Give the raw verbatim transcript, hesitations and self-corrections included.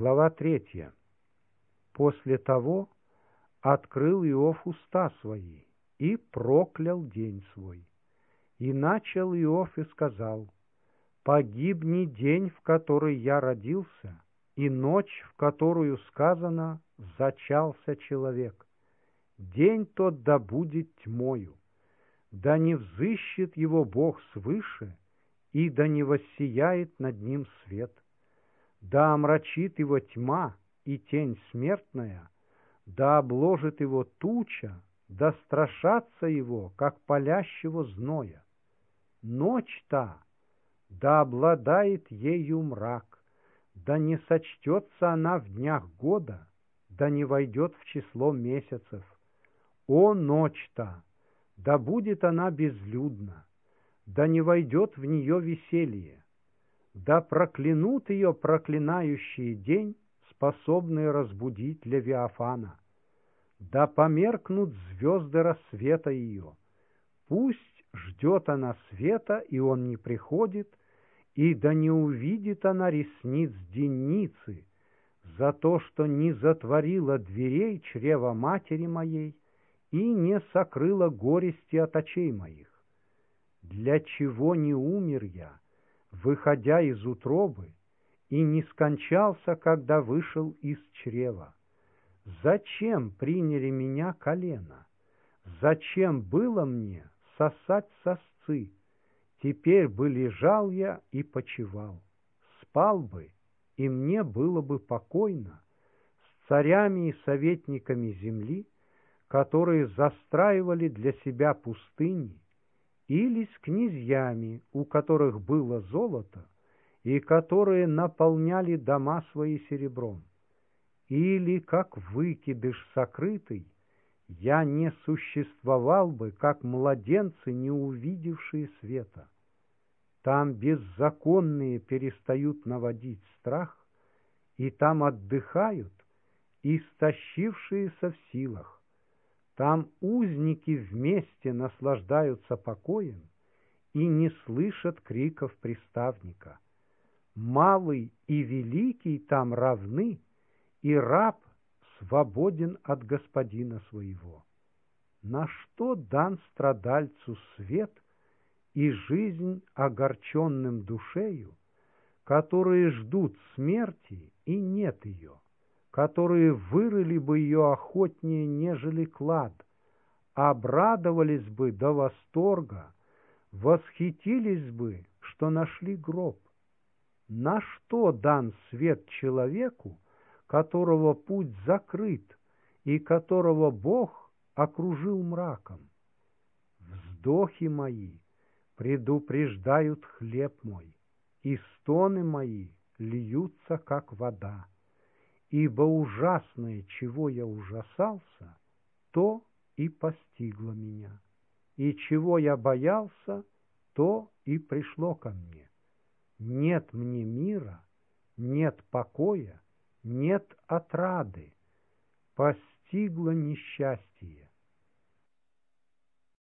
Глава третья. После того открыл Иов уста свои и проклял день свой. И начал Иов и сказал: «Погибни день, в который я родился, и ночь, в которую сказано: зачался человек. День тот да будет тьмою, да не взыщет его Бог свыше, и да не воссияет над ним свет. Да омрачит его тьма и тень смертная, да обложит его туча, да страшатся его, как палящего зноя. Ночь та, да обладает ею мрак, да не сочтется она в днях года, да не войдет в число месяцев. О, ночь-то, да будет она безлюдна, да не войдет в нее веселье. Да проклянут ее проклинающие день, способные разбудить Левиафана. Да померкнут звезды рассвета ее. Пусть ждет она света, и он не приходит, и да не увидит она ресниц денницы за то, что не затворила дверей чрева матери моей и не сокрыла горести от очей моих. Для чего не умер я, выходя из утробы, и не скончался, когда вышел из чрева? Зачем приняли меня колено? Зачем было мне сосать сосцы? Теперь бы лежал я и почивал, спал бы, и мне было бы покойно с царями и советниками земли, которые застраивали для себя пустыни, или с князьями, у которых было золото, и которые наполняли дома свои серебром. Или, как выкидыш сокрытый, я не существовал бы, как младенцы, не увидевшие света. Там беззаконные перестают наводить страх, и там отдыхают истощившиеся в силах. Там узники вместе наслаждаются покоем и не слышат криков приставника. Малый и великий там равны, и раб свободен от господина своего. На что дан страдальцу свет и жизнь огорченным душею, которые ждут смерти и нет ее, которые вырыли бы ее охотнее, нежели клад, обрадовались бы до восторга, восхитились бы, что нашли гроб? На что дан свет человеку, которого путь закрыт и которого Бог окружил мраком? Вздохи мои предупреждают хлеб мой, и стоны мои льются, как вода. Ибо ужасное, чего я ужасался, то и постигло меня, и чего я боялся, то и пришло ко мне. Нет мне мира, нет покоя, нет отрады, постигло несчастье.